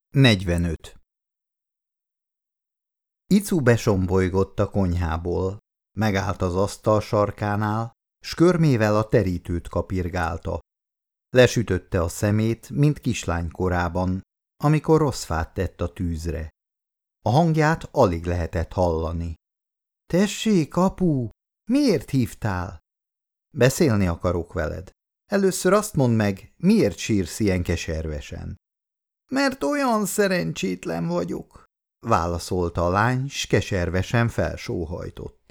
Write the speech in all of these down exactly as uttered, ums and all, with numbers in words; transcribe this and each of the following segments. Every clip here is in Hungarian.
negyvenöt. Icu besombolygott a konyhából, megállt az asztal sarkánál, s körmével a terítőt kapirgálta. Lesütötte a szemét, mint kislány korában, amikor rossz fát tett a tűzre. A hangját alig lehetett hallani. – Tessék, apu, miért hívtál? – Beszélni akarok veled. Először azt mondd meg, miért sírsz ilyen keservesen? – Mert olyan szerencsétlen vagyok – válaszolta a lány, s keservesen felsóhajtott.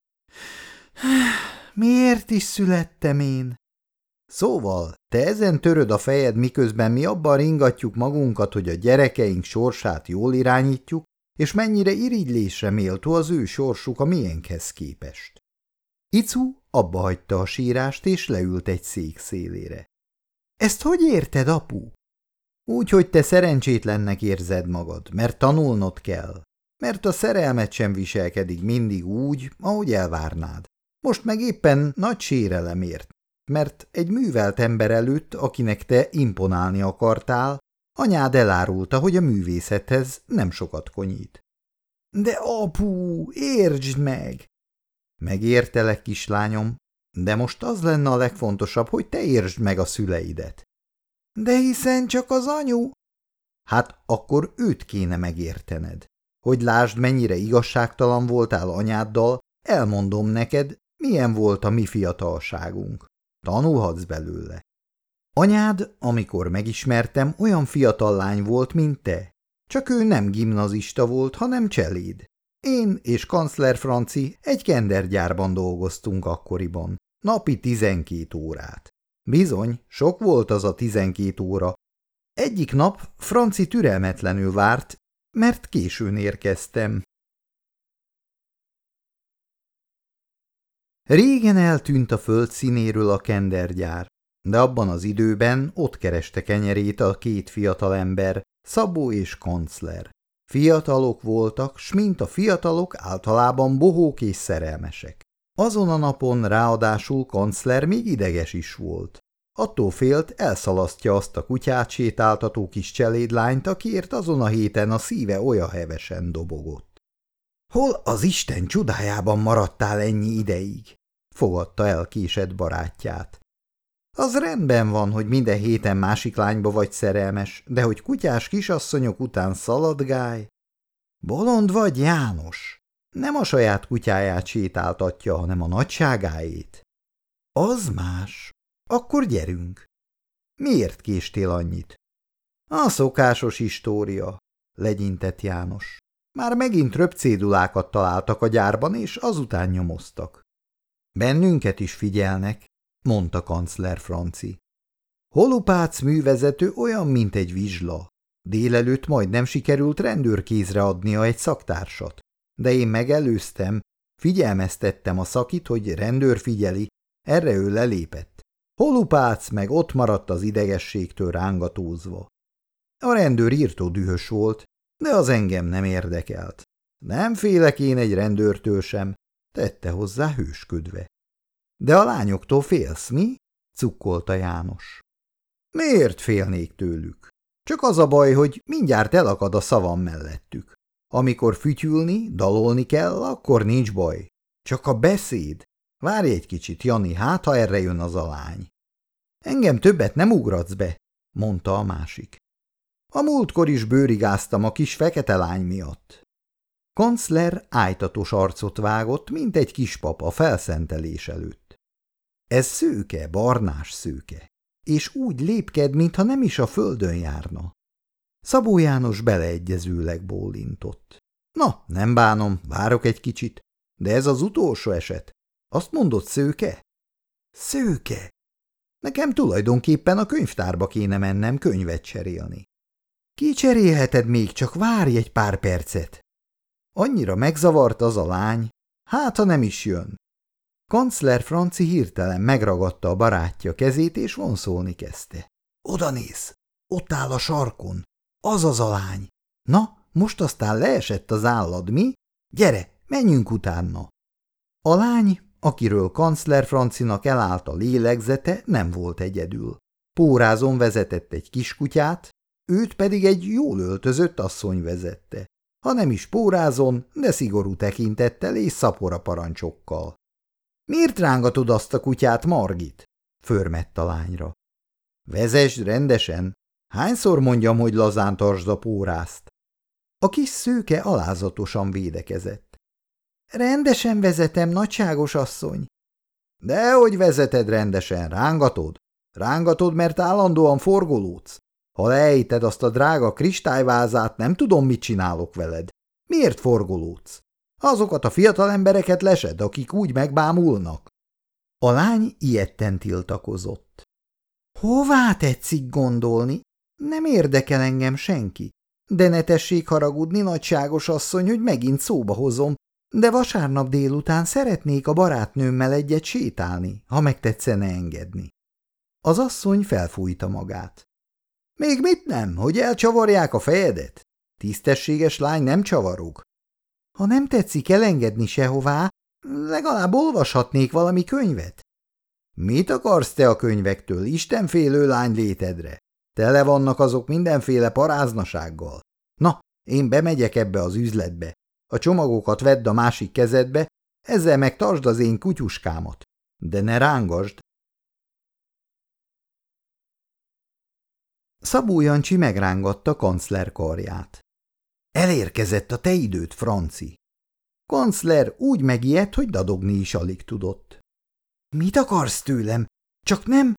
– Miért is születtem én? Szóval, te ezen töröd a fejed, miközben mi abban ringatjuk magunkat, hogy a gyerekeink sorsát jól irányítjuk, és mennyire irigylésre méltó az ő sorsuk a miénkhez képest. Icu abba hagyta a sírást, és leült egy szék szélére. – Ezt hogy érted, apu? – Úgy, hogy te szerencsétlennek érzed magad, mert tanulnod kell, mert a szerelmet sem viselkedik mindig úgy, ahogy elvárnád. Most meg éppen nagy sérelemért, mert egy művelt ember előtt, akinek te imponálni akartál, anyád elárulta, hogy a művészethez nem sokat konyít. – De apu, értsd meg! – Megértelek, kislányom, de most az lenne a legfontosabb, hogy te értsd meg a szüleidet. – De hiszen csak az anyu… – Hát akkor őt kéne megértened. Hogy lásd, mennyire igazságtalan voltál anyáddal, elmondom neked, milyen volt a mi fiatalságunk. Tanulhatsz belőle. Anyád, amikor megismertem, olyan fiatal lány volt, mint te. Csak ő nem gimnazista volt, hanem cseléd. Én és kancler Franci egy kendergyárban dolgoztunk akkoriban. Napi tizenkét órát. Bizony, sok volt az a tizenkét óra. Egyik nap Franci türelmetlenül várt, mert későn érkeztem. Régen eltűnt a föld színéről a kendergyár, de abban az időben ott kereste kenyerét a két fiatalember, Szabó és kancler. Fiatalok voltak, s mint a fiatalok általában bohók és szerelmesek. Azon a napon ráadásul kancler még ideges is volt. Attól félt, elszalasztja azt a kutyát sétáltató kis cselédlányt, akiért azon a héten a szíve olyan hevesen dobogott. – Hol az Isten csodájában maradtál ennyi ideig? – fogadta el késett barátját. – Az rendben van, hogy minden héten másik lányba vagy szerelmes, de hogy kutyás kisasszonyok után szaladgálj? – Bolond vagy, János? Nem a saját kutyáját sétáltatja, hanem a nagyságáét. – Az más. Akkor gyerünk. – Miért késtél annyit? – A szokásos história, legyintett János. Már megint röpcédulákat találtak a gyárban, és azután nyomoztak. – Bennünket is figyelnek, mondta kancler Franci. Holupác művezető olyan, mint egy vizsla. Délelőtt majdnem sikerült rendőrkézre adnia egy szaktársat, de én megelőztem, figyelmeztettem a szakit, hogy rendőr figyeli, erre ő lelépett. Holupác meg ott maradt az idegességtől rángatózva. A rendőr írtó dühös volt, de az engem nem érdekelt. Nem félek én egy rendőrtől sem, tette hozzá hősködve. De a lányoktól félsz, mi? Cukkolta János. Miért félnék tőlük? Csak az a baj, hogy mindjárt elakad a szavam mellettük. Amikor fütyülni, dalolni kell, akkor nincs baj. Csak a beszéd. Várj egy kicsit, Jani, hát ha erre jön az a lány. Engem többet nem ugratsz be, mondta a másik. A múltkor is bőrigáztam a kis fekete lány miatt. Kancler ájtatos arcot vágott, mint egy kispap a felszentelés előtt. Ez szőke, barnás szőke, és úgy lépked, mintha nem is a földön járna. Szabó János beleegyezőleg bólintott. Na, nem bánom, várok egy kicsit, de ez az utolsó eset. Azt mondod, szőke? Szőke. Nekem tulajdonképpen a könyvtárba kéne mennem könyvet cserélni. Kicserélheted még, csak várj egy pár percet. Annyira megzavart az a lány, hát ha nem is jön. Kancler Franci hirtelen megragadta a barátja kezét, és vonszolni kezdte. Oda néz, ott áll a sarkon, az az a lány. Na, most aztán leesett az állad, mi? Gyere, menjünk utána. A lány, akiről kancler Francinak elállt a lélegzete, nem volt egyedül. Pórázon vezetett egy kiskutyát, őt pedig egy jól öltözött asszony vezette, ha nem is pórázon, de szigorú tekintettel és szapora parancsokkal. – Miért rángatod azt a kutyát, Margit? – förmett a lányra. – Vezesd rendesen! Hányszor mondjam, hogy lazán tartsd a pórázt? A kis szőke alázatosan védekezett. – Rendesen vezetem, nagyságos asszony. – Dehogy vezeted rendesen, rángatod? Rángatod, mert állandóan forgolódsz. Ha leejted azt a drága kristályvázát, nem tudom, mit csinálok veled. Miért forgolódsz? Azokat a fiatal embereket lesed, akik úgy megbámulnak. A lány ijedten tiltakozott. Hová tetszik gondolni? Nem érdekel engem senki. De ne tessék haragudni, nagyságos asszony, hogy megint szóba hozom, de vasárnap délután szeretnék a barátnőmmel egyet sétálni, ha megtetszene engedni. Az asszony felfújta magát. Még mit nem, hogy elcsavarják a fejedet? Tisztességes lány nem csavarog. Ha nem tetszik elengedni sehová, legalább olvashatnék valami könyvet. Mit akarsz te a könyvektől, istenfélő lány létedre? Tele vannak azok mindenféle paráznasággal. Na, én bemegyek ebbe az üzletbe. A csomagokat vedd a másik kezedbe, ezzel meg tartsd az én kutyuskámat. De ne rángasd. Szabó Jancsi megrángatta kancler karját. Elérkezett a te időd, Franci. Kancler úgy megijedt, hogy dadogni is alig tudott. Mit akarsz tőlem? Csak nem...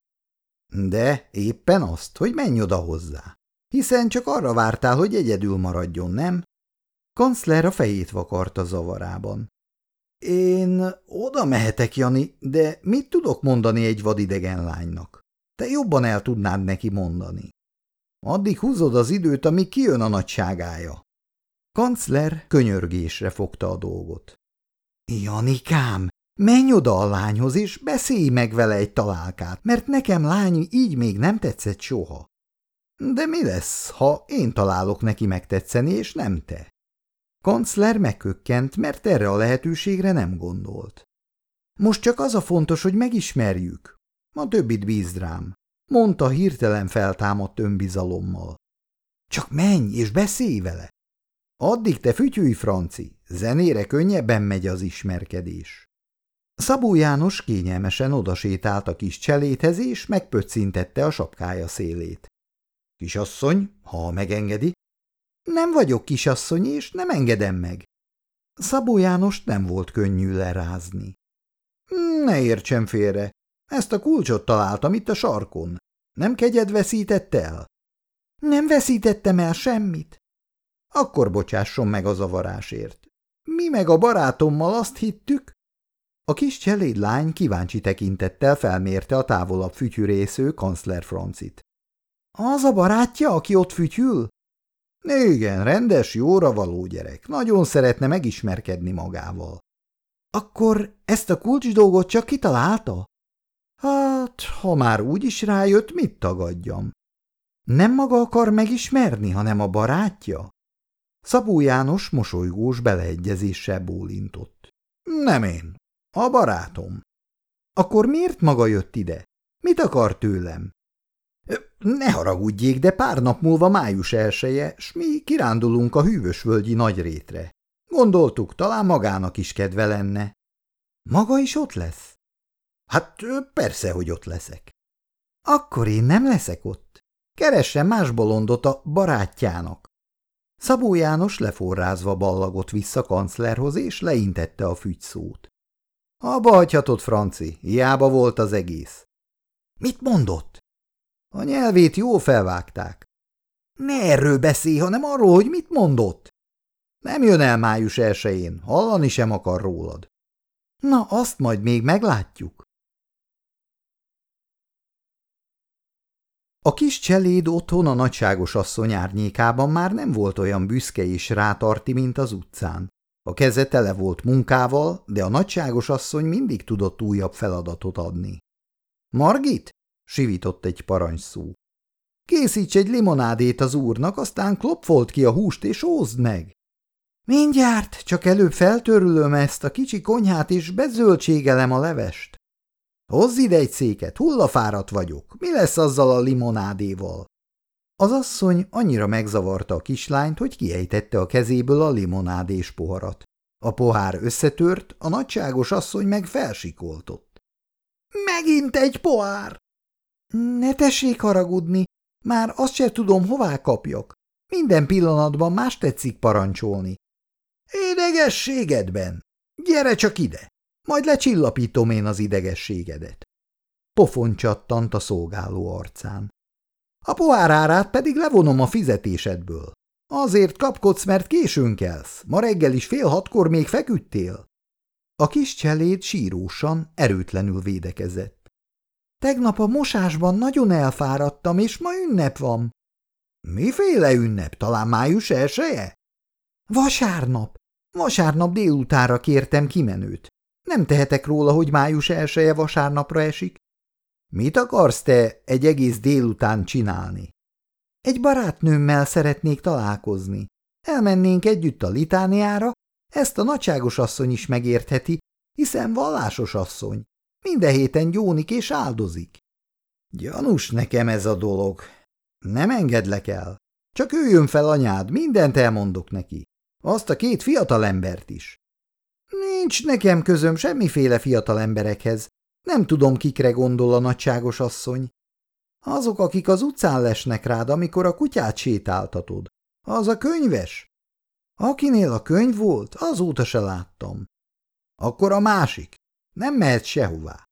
De éppen azt, hogy menj oda hozzá. Hiszen csak arra vártál, hogy egyedül maradjon, nem? Kancler a fejét vakarta zavarában. Én oda mehetek, Jani, de mit tudok mondani egy vadidegen lánynak? Te jobban el tudnád neki mondani. Addig húzod az időt, amíg kijön a nagyságája. Kancler könyörgésre fogta a dolgot. Janikám, menj oda a lányhoz, és beszélj meg vele egy találkát, mert nekem lány így még nem tetszett soha. De mi lesz, ha én találok neki megtetszeni, és nem te? Kancler megkökkent, mert erre a lehetőségre nem gondolt. Most csak az a fontos, hogy megismerjük. A többit bízd rám, mondta hirtelen feltámadt önbizalommal. Csak menj, és beszélj vele. Addig te fütyülj, Franci, zenére könnyebben megy az ismerkedés. Szabó János kényelmesen odasétált a kis cselédhez, és megpöccintette a sapkája szélét. Kisasszony, ha megengedi. Nem vagyok kisasszony, és nem engedem meg. Szabó Jánost nem volt könnyű lerázni. Ne értsen félre, ezt a kulcsot találtam itt a sarkon. Nem kegyed veszített el? Nem veszítettem el semmit. Akkor bocsásson meg a zavarásért. Mi meg a barátommal azt hittük? A kis cselédlány kíváncsi tekintettel felmérte a távolabb fütyürésző kancler Francit. Az a barátja, aki ott fütyül? Igen, rendes, jóra való gyerek. Nagyon szeretne megismerkedni magával. Akkor ezt a kulcs dolgot csak kitalálta? Hát, ha már úgy is rájött, mit tagadjam? Nem maga akar megismerni, hanem a barátja? Szabó János mosolygós beleegyezéssel bólintott. Nem én, a barátom. Akkor miért maga jött ide? Mit akar tőlem? Ne haragudjék, de pár nap múlva május elseje, s mi kirándulunk a hűvösvölgyi nagyrétre. Gondoltuk, talán magának is kedve lenne. Maga is ott lesz? Hát persze, hogy ott leszek. Akkor én nem leszek ott. Keressen más bolondot a barátjának. Szabó János leforrázva ballagott vissza kanclerhoz, és leintette a fügyszót. Abba hagyhatod, Franci, hiába volt az egész. Mit mondott? A nyelvét jól felvágták. Ne erről beszélj, hanem arról, hogy mit mondott. Nem jön el május elsején, hallani sem akar rólad. Na, azt majd még meglátjuk. A kis cseléd otthon a nagyságos asszony árnyékában már nem volt olyan büszke és rátarti, mint az utcán. A keze tele volt munkával, de a nagyságos asszony mindig tudott újabb feladatot adni. Margit? Sivított egy parancsszó. Készíts egy limonádét az úrnak, aztán klopfold ki a húst és ózd meg. Mindjárt, csak előbb feltörülöm ezt a kicsi konyhát és bezöldségelem a levest. Hozz ide egy széket, hullafáradt vagyok. Mi lesz azzal a limonádéval? Az asszony annyira megzavarta a kislányt, hogy kiejtette a kezéből a limonádés poharat. A pohár összetört, a nagyságos asszony meg felsikoltott. – Megint egy pohár! – Ne tessék haragudni, már azt sem tudom, hová kapjak. Minden pillanatban más tetszik parancsolni. – Idegességedben! Gyere csak ide! Majd lecsillapítom én az idegességedet. Pofon csattant a szolgáló arcán. A pohár árát pedig levonom a fizetésedből. Azért kapkodsz, mert későn kelsz. Ma reggel is fél hatkor még feküdtél. A kis cseléd sírósan, erőtlenül védekezett. Tegnap a mosásban nagyon elfáradtam, és ma ünnep van. Miféle ünnep? Talán május elseje? Vasárnap. Vasárnap délutára kértem kimenőt. Nem tehetek róla, hogy május elseje vasárnapra esik. Mit akarsz te egy egész délután csinálni? Egy barátnőmmel szeretnék találkozni. Elmennénk együtt a litániára, ezt a nagyságos asszony is megértheti, hiszen vallásos asszony. Minden héten gyónik és áldozik. Gyanús nekem ez a dolog. Nem engedlek el. Csak üljön fel anyád, mindent elmondok neki. Azt a két fiatalembert is. Nincs nekem közöm semmiféle fiatalemberekhez. Nem tudom, kikre gondol a nagyságos asszony. Azok, akik az utcán lesnek rád, amikor a kutyát sétáltatod. Az a könyves. Akinél a könyv volt, azóta se láttam. Akkor a másik. Nem mehet sehová.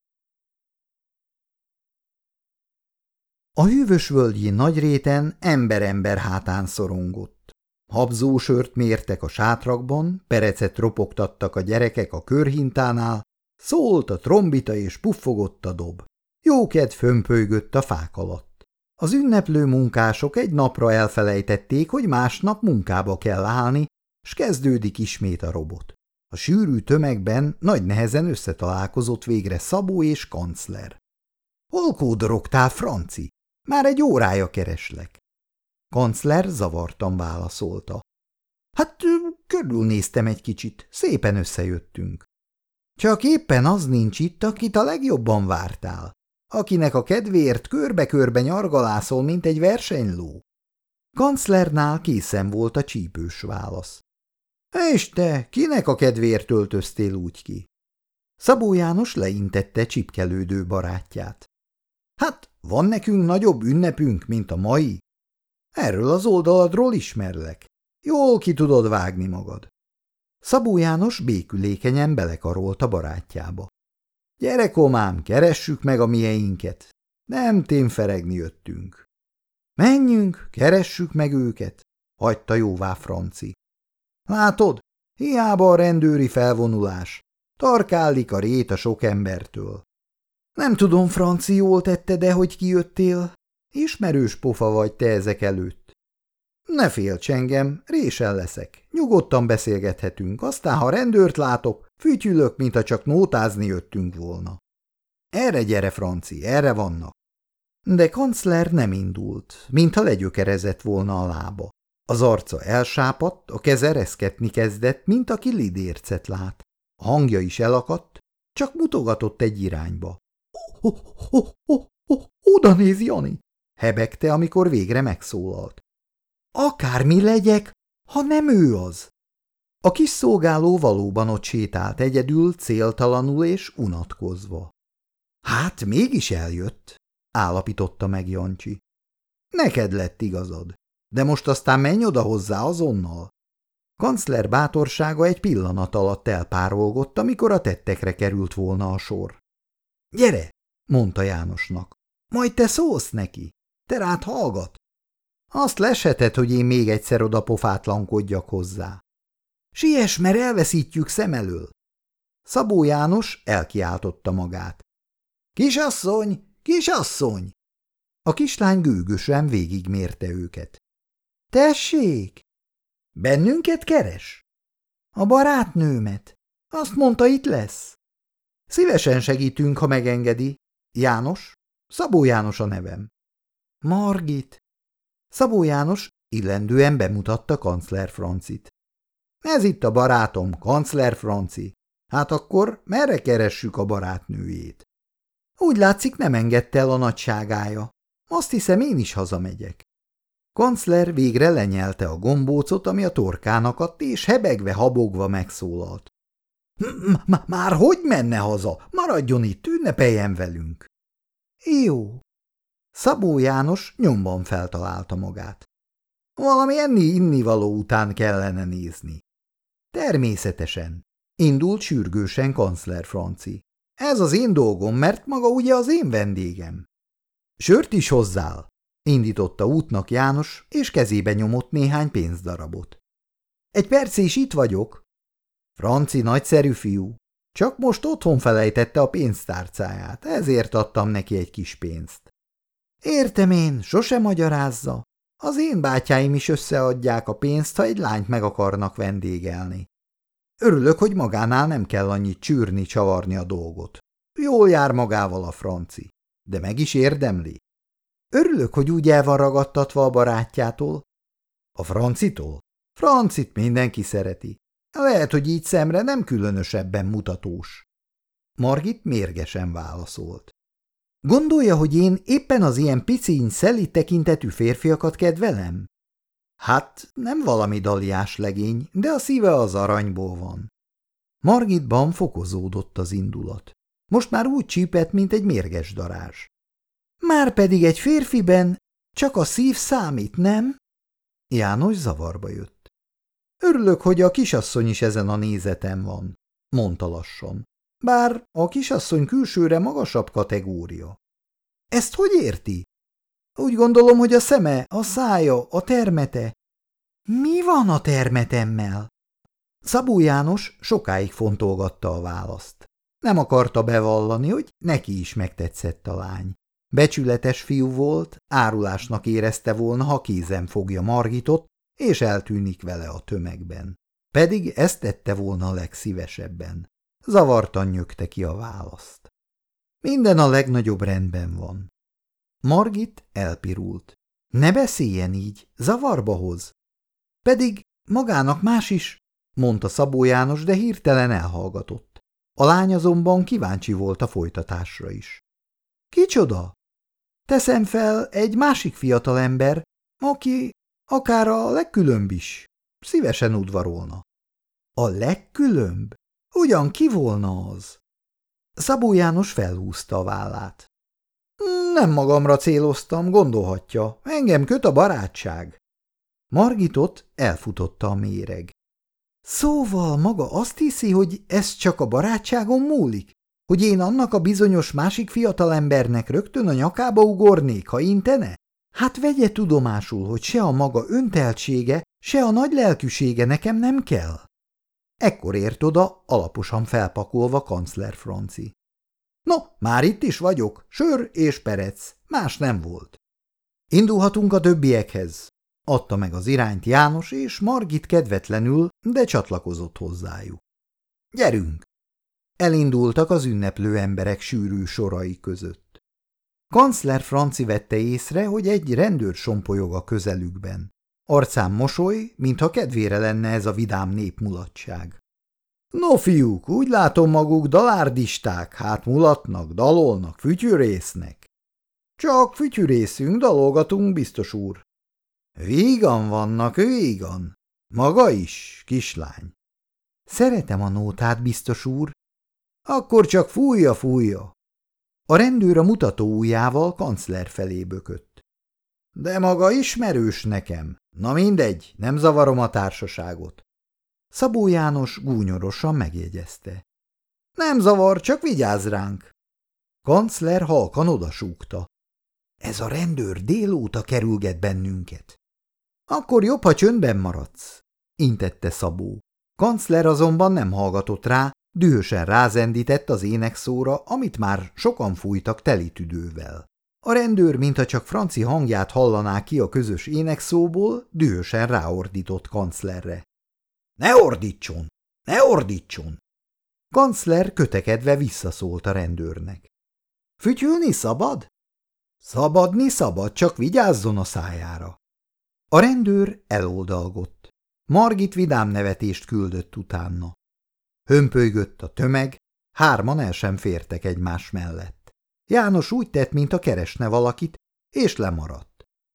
A hűvösvölgyi nagyréten ember-ember hátán szorongott. Habzósört mértek a sátrakban, perecet ropogtattak a gyerekek a körhintánál, szólt a trombita és puffogott a dob. Jókedv fömpölygött a fák alatt. Az ünneplő munkások egy napra elfelejtették, hogy másnap munkába kell állni, s kezdődik ismét a robot. A sűrű tömegben nagy nehezen összetalálkozott végre Szabó és kancler. – Hol kódorogtál, Franci? Már egy órája kereslek. Kancler zavartan válaszolta. – Hát körülnéztem egy kicsit, szépen összejöttünk. Csak éppen az nincs itt, akit a legjobban vártál, akinek a kedvéért körbe-körbe nyargalászol, mint egy versenyló. Kanclernál készen volt a csípős válasz. – És te, kinek a kedvéért öltöztél úgy ki? Szabó János leintette csipkelődő barátját. – Hát, van nekünk nagyobb ünnepünk, mint a mai? Erről az oldaladról ismerlek. Jól ki tudod vágni magad. Szabó János békülékenyen belekarolt a barátjába. – Gyere, komám, keressük meg a mieinket. Nem témferegni jöttünk. – Menjünk, keressük meg őket, hagyta jóvá Franci. – Látod, hiába a rendőri felvonulás. Tarkállik a rét a sok embertől. – Nem tudom, Franci, jól tette, de hogy kijöttél? Ismerős pofa vagy te ezek előtt. Ne félts engem, résen leszek. Nyugodtan beszélgethetünk, aztán ha rendőrt látok, fütyülök, mintha csak nótázni jöttünk volna. Erre gyere, Franci, erre vannak. De kancler nem indult, mintha legyökerezett volna a lába. Az arca elsápadt, a keze reszketni kezdett, mint aki lidércet lát. A hangja is elakadt, csak mutogatott egy irányba. Oh, oh, oh, oh, oh, oda néz, Jani! Hebegte, amikor végre megszólalt. Akármi legyek, ha nem ő az. A kis szolgáló valóban ott sétált egyedül, céltalanul és unatkozva. Hát mégis eljött, állapította meg Jancsi. Neked lett igazad, de most aztán menj oda hozzá azonnal. Kancler bátorsága egy pillanat alatt elpárolgott, amikor a tettekre került volna a sor. Gyere, mondta Jánosnak, majd te szólsz neki, te rád hallgat. Azt lesheted, hogy én még egyszer oda pofátlankodjak hozzá. Siess, mert elveszítjük szem elől. Szabó János elkiáltotta magát. Kisasszony, kisasszony! A kislány gőgösen végigmérte őket. Tessék! Bennünket keres? A barátnőmet. Azt mondta, itt lesz. Szívesen segítünk, ha megengedi. János, Szabó János a nevem. Margit. Szabó János illendően bemutatta kancler Francit. Ez itt a barátom, kancler Franci. Hát akkor merre keressük a barátnőjét? Úgy látszik, nem engedte el a nagyságája. Azt hiszem, én is hazamegyek. Kancler végre lenyelte a gombócot, ami a torkán akadt, és hebegve, habogva megszólalt. – Már hogy menne haza? Maradjon itt, ünnepeljen velünk! – Jó. Szabó János nyomban feltalálta magát. Valami enni-innivaló után kellene nézni. Természetesen. Indult sürgősen kancler Franci. Ez az én dolgom, mert maga ugye az én vendégem. Sört is hozzál, indította útnak János, és kezébe nyomott néhány pénzdarabot. Egy perc és itt vagyok. Franci nagyszerű fiú. Csak most otthon felejtette a pénztárcáját, ezért adtam neki egy kis pénzt. Értem én, sose magyarázza. Az én bátyáim is összeadják a pénzt, ha egy lányt meg akarnak vendégelni. Örülök, hogy magánál nem kell annyit csűrni, csavarni a dolgot. Jól jár magával a Franci, de meg is érdemli. Örülök, hogy úgy el van ragadtatva a barátjától. A Francitól? Francit mindenki szereti. Lehet, hogy így szemre nem különösebben mutatós. Margit mérgesen válaszolt. Gondolja, hogy én éppen az ilyen piciny, szelíd tekintetű férfiakat kedvelem? Hát, nem valami daliás legény, de a szíve az aranyból van. Margitban fokozódott az indulat. Most már úgy csípett, mint egy mérges darázs. Márpedig egy férfiben csak a szív számít, nem? János zavarba jött. Örülök, hogy a kisasszony is ezen a nézeten van, mondta lassan. Bár a kisasszony külsőre magasabb kategória. Ezt hogy érti? Úgy gondolom, hogy a szeme, a szája, a termete. Mi van a termetemmel? Szabó János sokáig fontolgatta a választ. Nem akarta bevallani, hogy neki is megtetszett a lány. Becsületes fiú volt, árulásnak érezte volna, ha kézen fogja Margitot, és eltűnik vele a tömegben. Pedig ezt tette volna a legszívesebben. Zavartan nyögte ki a választ. Minden a legnagyobb rendben van. Margit elpirult. Ne beszéljen így, zavarba hoz. Pedig magának más is, mondta Szabó János, de hirtelen elhallgatott. A lány azonban kíváncsi volt a folytatásra is. Kicsoda? Teszem fel, egy másik fiatalember, aki akár a legkülönbb is. Szívesen udvarolna. A legkülönbb? Ugyan ki volna az? Szabó János felhúzta a vállát. Nem magamra céloztam, gondolhatja. Engem köt a barátság. Margitot elfutotta a méreg. Szóval maga azt hiszi, hogy ez csak a barátságon múlik? Hogy én annak a bizonyos másik fiatalembernek rögtön a nyakába ugornék, ha intene? Hát vegye tudomásul, hogy se a maga önteltsége, se a nagy lelkűsége nekem nem kell. Ekkor ért oda, alaposan felpakolva kancler Franci. No, már itt is vagyok, sör és perec, más nem volt. Indulhatunk a többiekhez, adta meg az irányt János, és Margit kedvetlenül, de csatlakozott hozzájuk. Gyerünk! Elindultak az ünneplő emberek sűrű sorai között. Kancler Franci vette észre, hogy egy rendőr sompolyog a közelükben. Arcán mosoly, mintha kedvére lenne ez a vidám népmulatság. No, fiúk, úgy látom, maguk dalárdisták, hát mulatnak, dalolnak, fütyűrésznek. Csak fütyűrészünk, dalolgatunk, biztos úr. Vígan vannak, vígan. Maga is, kislány. Szeretem a nótát, biztos úr. Akkor csak fújja, fújja. A rendőr a mutató ujjával kancler felé bökött. De maga ismerős nekem. Na mindegy, nem zavarom a társaságot. Szabó János gúnyorosan megjegyezte. Nem zavar, csak vigyázz ránk. Kancler halkan odasúgta. Ez a rendőr délóta kerülget bennünket. Akkor jobb, ha csöndben maradsz, intette Szabó. Kancler azonban nem hallgatott rá, dühösen rázendített az énekszóra, amit már sokan fújtak teli tüdővel. A rendőr, mintha csak Franci hangját hallaná ki a közös énekszóból, dühösen ráordított kanclerre. Ne ordítson! Ne ordítson! Kancler kötekedve visszaszólt a rendőrnek. Fütyülni szabad? Szabadni szabad, csak vigyázzon a szájára. A rendőr eloldalgott. Margit vidám nevetést küldött utána. Hömpölygött a tömeg, hárman el sem fértek egymás mellett. János úgy tett, mintha keresne valakit, és lemaradt.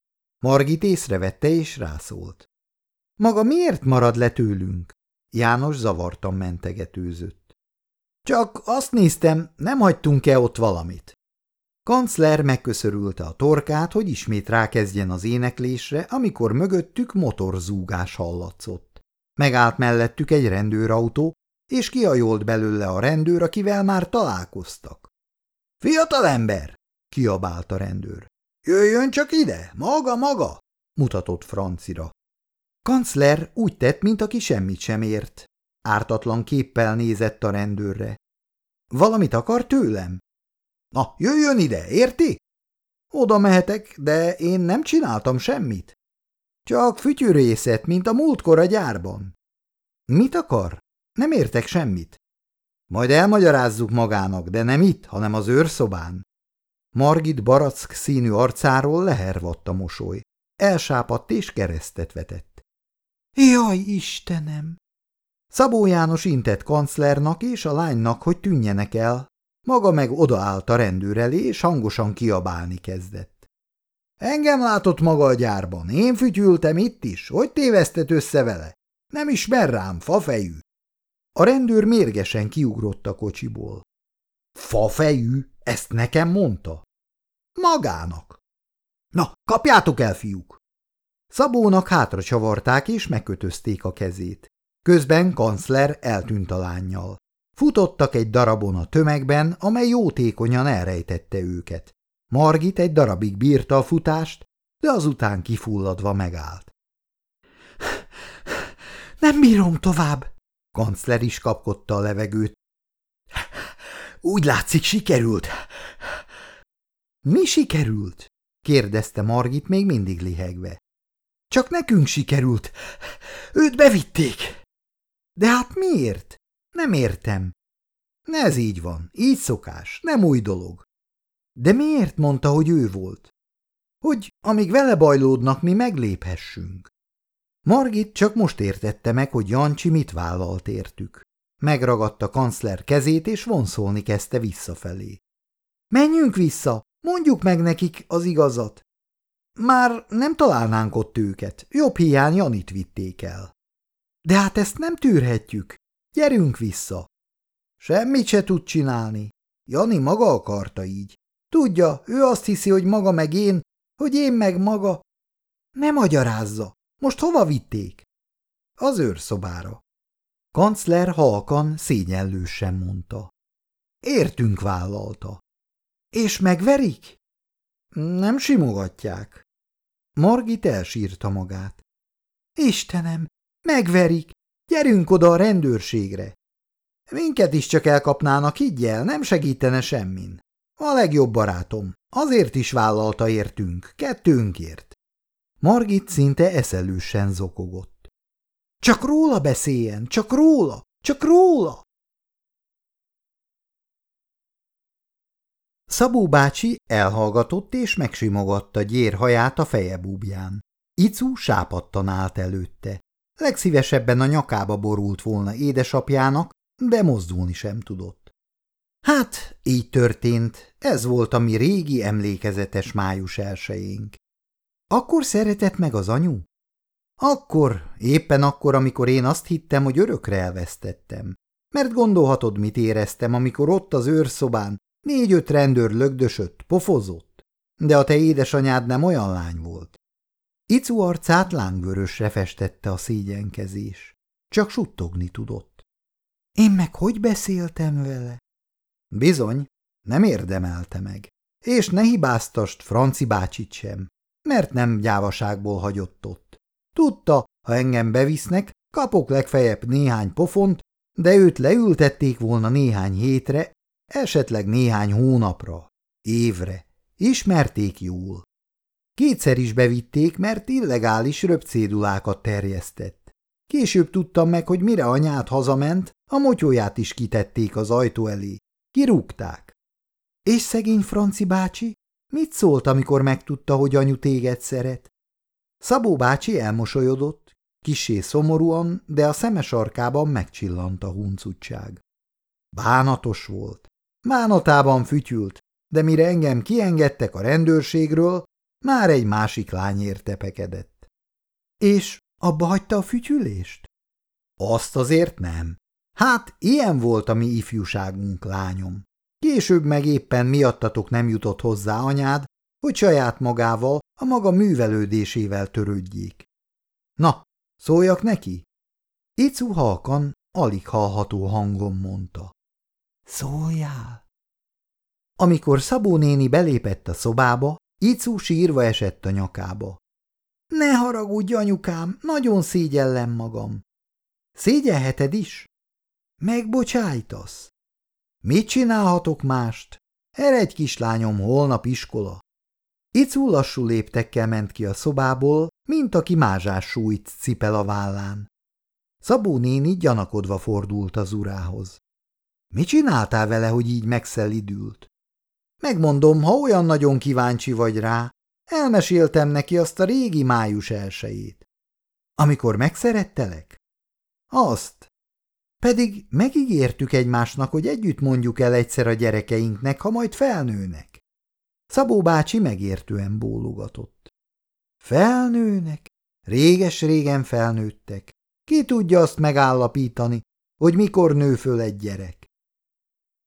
Margit észrevette és rászólt. Maga miért marad le tőlünk? János zavartan mentegetőzött. Csak azt néztem, nem hagytunk-e ott valamit. Kancler megköszörülte a torkát, hogy ismét rákezdjen az éneklésre, amikor mögöttük motorzúgás hallatszott. Megállt mellettük egy rendőrautó, és kihajolt belőle a rendőr, akivel már találkoztak. – Fiatalember! – kiabált a rendőr. – Jöjjön csak ide, maga, maga! – mutatott Francira. Kancler úgy tett, mint aki semmit sem ért. Ártatlan képpel nézett a rendőrre. – Valamit akar tőlem? – Na, jöjjön ide, érti? – Oda mehetek, de én nem csináltam semmit. – Csak fütyűrészet, mint a múltkor a gyárban. – Mit akar? Nem értek semmit. – Majd elmagyarázzuk magának, de nem itt, hanem az őrszobán. Margit barack színű arcáról lehervadt a mosoly. Elsápadt és keresztet vetett. – Jaj, Istenem! Szabó János intett kanclernak és a lánynak, hogy tűnjenek el. Maga meg odaállt a rendőr elé, és hangosan kiabálni kezdett. – Engem látott maga a gyárban, én fütyültem itt is, hogy tévesztett össze vele? Nem ismer rám, fafejű! A rendőr mérgesen kiugrott a kocsiból. – Fafejű? Ezt nekem mondta? – Magának. – Na, kapjátok el, fiúk! Szabónak hátra csavarták és megkötözték a kezét. Közben kancler eltűnt a lánnyal. Futottak egy darabon a tömegben, amely jótékonyan elrejtette őket. Margit egy darabig bírta a futást, de azután kifulladva megállt. – Nem bírom tovább! Kancler is kapkodta a levegőt. – Úgy látszik, sikerült. – Mi sikerült? kérdezte Margit még mindig lihegve. – Csak nekünk sikerült. Őt bevitték. – De hát miért? Nem értem. – Ez így van, így szokás, nem új dolog. – De miért mondta, hogy ő volt? – Hogy amíg vele bajlódnak, mi megléphessünk. Margit csak most értette meg, hogy Jancsi mit vállalt értük. Megragadta kancler kezét, és vonszolni kezdte visszafelé. – Menjünk vissza, mondjuk meg nekik az igazat. Már nem találnánk ott őket, jobb hiány Janit vitték el. – De hát ezt nem tűrhetjük. Gyerünk vissza. Semmit se tud csinálni. Jani maga akarta így. Tudja, ő azt hiszi, hogy maga meg én, hogy én meg maga. Ne magyarázza. Most hova vitték? Az őrszobára. Kancler halkan, szégyenlősen mondta. Értünk, vállalta. És megverik? Nem simogatják. Margit elsírta magát. Istenem, megverik. Gyerünk oda a rendőrségre. Minket is csak elkapnának, higgy el, nem segítene semmin. A legjobb barátom, azért is vállalta értünk, kettőnkért. Margit szinte eszelősen zokogott. Csak róla beszéljen, csak róla, csak róla! Szabó bácsi elhallgatott és megsimogatta Gyér haját a feje búbján. Icu sápadtan állt előtte. Legszívesebben a nyakába borult volna édesapjának, de mozdulni sem tudott. Hát, így történt, ez volt a mi régi emlékezetes május elsejénk. Akkor szeretett meg az anyu? Akkor, éppen akkor, amikor én azt hittem, hogy örökre elvesztettem. Mert gondolhatod, mit éreztem, amikor ott az őrszobán négy-öt rendőr lögdösött, pofozott. De a te édesanyád nem olyan lány volt. Icu arcát lángvörösre festette a szégyenkezés. Csak suttogni tudott. Én meg hogy beszéltem vele? Bizony, nem érdemelte meg. És ne hibáztast Franci bácsit sem, mert nem gyávaságból hagyott ott. Tudta, ha engem bevisznek, kapok legfeljebb néhány pofont, de őt leültették volna néhány hétre, esetleg néhány hónapra, évre. Ismerték jól. Kétszer is bevitték, mert illegális röpcédulákat terjesztett. Később tudtam meg, hogy mire anyád hazament, a motyóját is kitették az ajtó elé. Kirúgták. És szegény Franci bácsi? Mit szólt, amikor megtudta, hogy anyu téged szeret? Szabó bácsi elmosolyodott, kissé szomorúan, de a szeme sarkában megcsillant a huncutság. Bánatos volt. Bánatában fütyült, de mire engem kiengedtek a rendőrségről, Már egy másik lányért tepekedett. És abba hagyta a fütyülést? Azt azért nem. Hát, ilyen volt a mi ifjúságunk, lányom. Később meg éppen miattatok nem jutott hozzá anyád, hogy saját magával, a maga művelődésével törődjék. Na, szóljak neki? Icu halkan, alig hallható hangon mondta. Szóljál! Amikor Szabó néni belépett a szobába, Icu sírva esett a nyakába. Ne haragudj, anyukám, nagyon szégyellem magam. Szégyelheted is? Megbocsájtasz? Mit csinálhatok mást? Eredj, kislányom, holnap iskola. Icu lassú léptekkel ment ki a szobából, mint aki mázsás súlyt cipel a vállán. Szabó néni gyanakodva fordult az urához. Mit csináltál vele, hogy így megszelidült? Megmondom, ha olyan nagyon kíváncsi vagy rá, elmeséltem neki azt a régi május elsejét. Amikor megszerettelek? Azt. Pedig megígértük egymásnak, hogy együtt mondjuk el egyszer a gyerekeinknek, ha majd felnőnek. Szabó bácsi megértően bólogatott. Felnőnek? Réges-régen felnőttek. Ki tudja azt megállapítani, hogy mikor nő föl egy gyerek?